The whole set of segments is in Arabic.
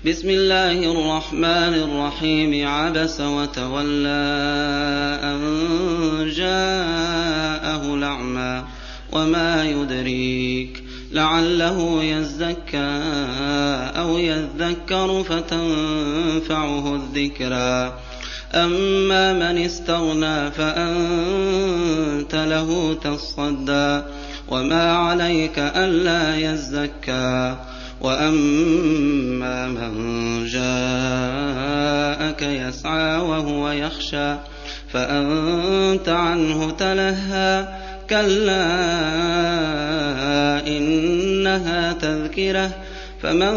بسم الله الرحمن الرحيم. عبس وتولى أن جاءه الأعمى وما يدريك لعله يزكى أو يذكر فتنفعه الذكرى. أما من استغنى فأنت له تصدى وما عليك ألا يزكى. وأما من جاءك يسعى وهو يخشى فأنت عنه تلهى. كلا إنها تذكرة فمن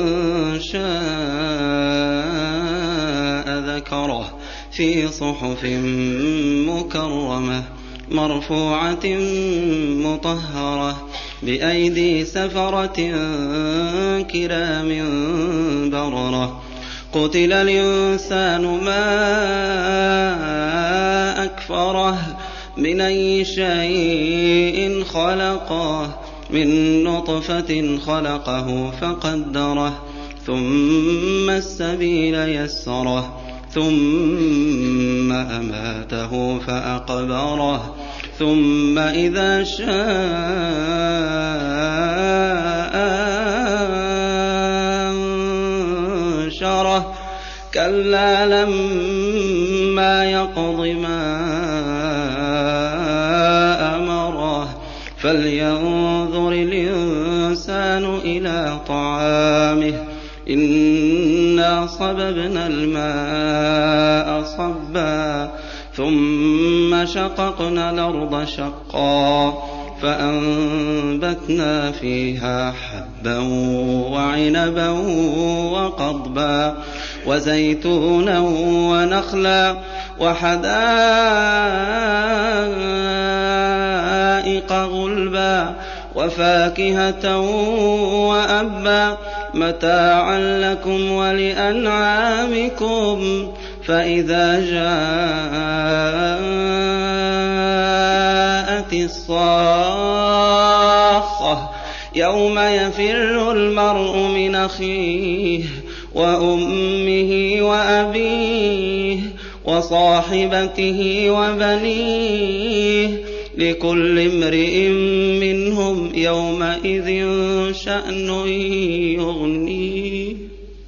شاء ذكره في صحف مكرمة مرفوعة مطهرة بأيدي سفرة كرام بررة. قتل الإنسان ما أكفره من أي شيء خلقه من نطفة خلقه فقدره ثم السبيل يسره ثم أماته فأقبره ثم إذا شاء أنشره. كلا لما يقض ما أمره. فلينظر الإنسان إلى طعامه إنا صببنا الماء صبا ثم شققنا الأرض شقا فأنبتنا فيها حبا وعنبا وقضبا وزيتونا ونخلا وحدائق غلبا وفاكهة وأبا متاعا لكم ولأنعامكم. فإذا جاءت الصاخة يوم يفر المرء من أخيه وأمه وأبيه وصاحبته وبنيه لكل امرئ منهم يومئذ شأن يغنيه.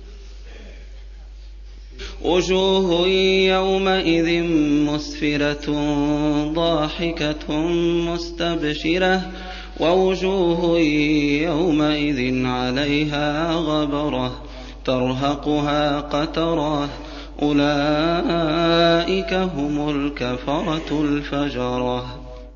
وجوه يومئذ مسفرة ضاحكة مستبشرة ووجوه يومئذ عليها غبرة ترهقها قترة أولئك هم الكفرة الفجرة.